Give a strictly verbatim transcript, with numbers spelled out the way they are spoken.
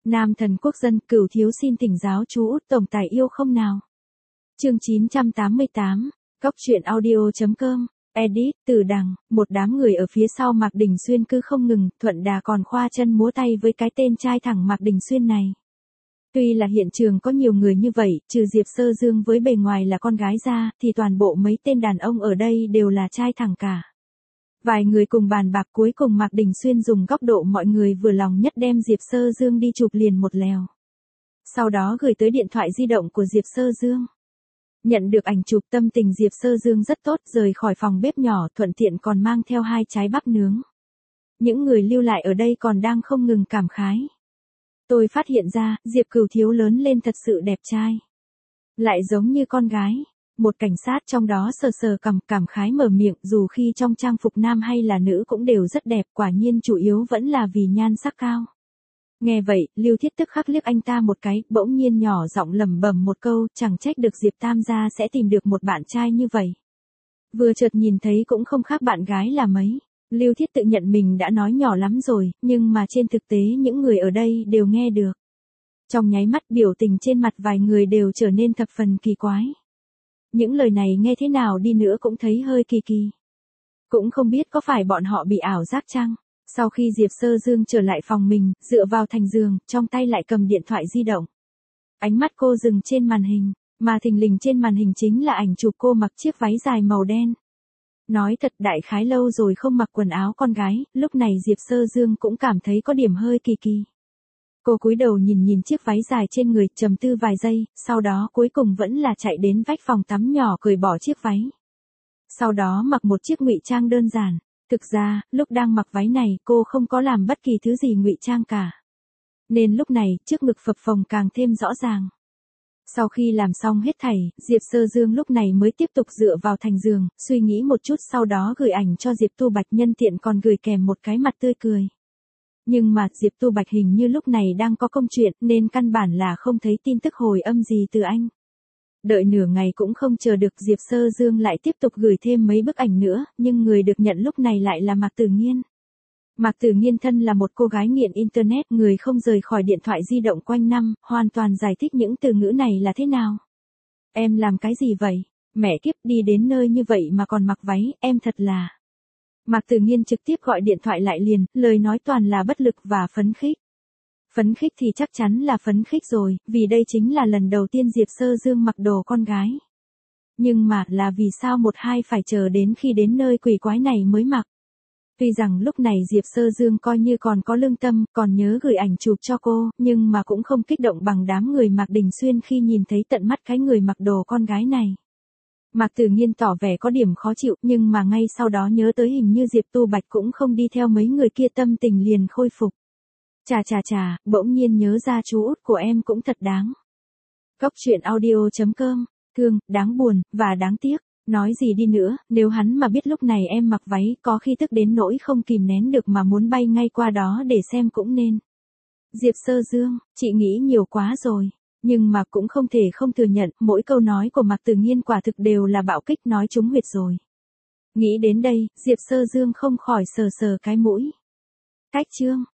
Nam thần quốc dân, Cửu thiếu xin thỉnh giáo chú út tổng tài yêu không nào. Chương chín trăm tám mươi tám, Góc truyện audio chấm com, edit, Từ Đằng, một đám người ở phía sau Mạc Đình Xuyên cứ không ngừng, thuận đà còn khoa chân múa tay với cái tên trai thẳng Mạc Đình Xuyên này. Tuy là hiện trường có nhiều người như vậy, trừ Diệp Sơ Dương với bề ngoài là con gái ra, thì toàn bộ mấy tên đàn ông ở đây đều là trai thẳng cả. Vài người cùng bàn bạc, cuối cùng Mạc Đình Xuyên dùng góc độ mọi người vừa lòng nhất đem Diệp Sơ Dương đi chụp liền một lèo. Sau đó gửi tới điện thoại di động của Diệp Sơ Dương. Nhận được ảnh chụp, tâm tình Diệp Sơ Dương rất tốt, rời khỏi phòng bếp nhỏ, thuận tiện còn mang theo hai trái bắp nướng. Những người lưu lại ở đây còn đang không ngừng cảm khái. Tôi phát hiện ra, Diệp Cửu thiếu lớn lên thật sự đẹp trai. Lại giống như con gái. Một cảnh sát trong đó sờ sờ cằm, cảm khái mở miệng, dù khi trong trang phục nam hay là nữ cũng đều rất đẹp, quả nhiên chủ yếu vẫn là vì nhan sắc cao. Nghe vậy, Lưu Thiết tức khắc liếc anh ta một cái, bỗng nhiên nhỏ giọng lẩm bẩm một câu, chẳng trách được Diệp Tam gia sẽ tìm được một bạn trai như vậy. Vừa chợt nhìn thấy cũng không khác bạn gái là mấy. Lưu Thiết tự nhận mình đã nói nhỏ lắm rồi, nhưng mà trên thực tế những người ở đây đều nghe được. Trong nháy mắt biểu tình trên mặt vài người đều trở nên thập phần kỳ quái. Những lời này nghe thế nào đi nữa cũng thấy hơi kỳ kỳ. Cũng không biết có phải bọn họ bị ảo giác chăng? Sau khi Diệp Sơ Dương trở lại phòng mình, dựa vào thành giường, trong tay lại cầm điện thoại di động. Ánh mắt cô dừng trên màn hình, mà thình lình trên màn hình chính là ảnh chụp cô mặc chiếc váy dài màu đen. Nói thật, đại khái lâu rồi không mặc quần áo con gái, lúc này Diệp Sơ Dương cũng cảm thấy có điểm hơi kỳ kỳ. Cô cúi đầu nhìn nhìn chiếc váy dài trên người, trầm tư vài giây, sau đó cuối cùng vẫn là chạy đến vách phòng tắm nhỏ cởi bỏ chiếc váy. Sau đó mặc một chiếc ngụy trang đơn giản. Thực ra, lúc đang mặc váy này, cô không có làm bất kỳ thứ gì ngụy trang cả. Nên lúc này, trước ngực phập phồng càng thêm rõ ràng. Sau khi làm xong hết thảy, Diệp Sơ Dương lúc này mới tiếp tục dựa vào thành giường, suy nghĩ một chút, sau đó gửi ảnh cho Diệp Tu Bạch, nhân tiện còn gửi kèm một cái mặt tươi cười. Nhưng mà Diệp Tu Bạch hình như lúc này đang có công chuyện, nên căn bản là không thấy tin tức hồi âm gì từ anh. Đợi nửa ngày cũng không chờ được, Diệp Sơ Dương lại tiếp tục gửi thêm mấy bức ảnh nữa, nhưng người được nhận lúc này lại là Mạc Tử Nghiên. Mạc Tử Nghiên thân là một cô gái nghiện internet, người không rời khỏi điện thoại di động quanh năm, hoàn toàn giải thích những từ ngữ này là thế nào. Em làm cái gì vậy? Mẹ kiếp, đi đến nơi như vậy mà còn mặc váy, em thật là... Mạc Tử Nghiên trực tiếp gọi điện thoại lại liền, lời nói toàn là bất lực và phấn khích. Phấn khích thì chắc chắn là phấn khích rồi, vì đây chính là lần đầu tiên Diệp Sơ Dương mặc đồ con gái. Nhưng mà, là vì sao một hai phải chờ đến khi đến nơi quỷ quái này mới mặc. Tuy rằng lúc này Diệp Sơ Dương coi như còn có lương tâm, còn nhớ gửi ảnh chụp cho cô, nhưng mà cũng không kích động bằng đám người Mạc Đình Xuyên khi nhìn thấy tận mắt cái người mặc đồ con gái này. Mạc Tử Nghiên tỏ vẻ có điểm khó chịu, nhưng mà ngay sau đó nhớ tới hình như Diệp Tu Bạch cũng không đi theo mấy người kia, tâm tình liền khôi phục. Chà chà chà, bỗng nhiên nhớ ra chú út của em cũng thật đáng. Góc truyện audio chấm com, thương, đáng buồn, và đáng tiếc. Nói gì đi nữa, nếu hắn mà biết lúc này em mặc váy, có khi tức đến nỗi không kìm nén được mà muốn bay ngay qua đó để xem cũng nên. Diệp Sơ Dương, chị nghĩ nhiều quá rồi. Nhưng mà cũng không thể không thừa nhận, mỗi câu nói của Mạc Tử Nghiên quả thực đều là bạo kích, nói trúng huyệt rồi. Nghĩ đến đây, Diệp Sơ Dương không khỏi sờ sờ cái mũi. Cách chương.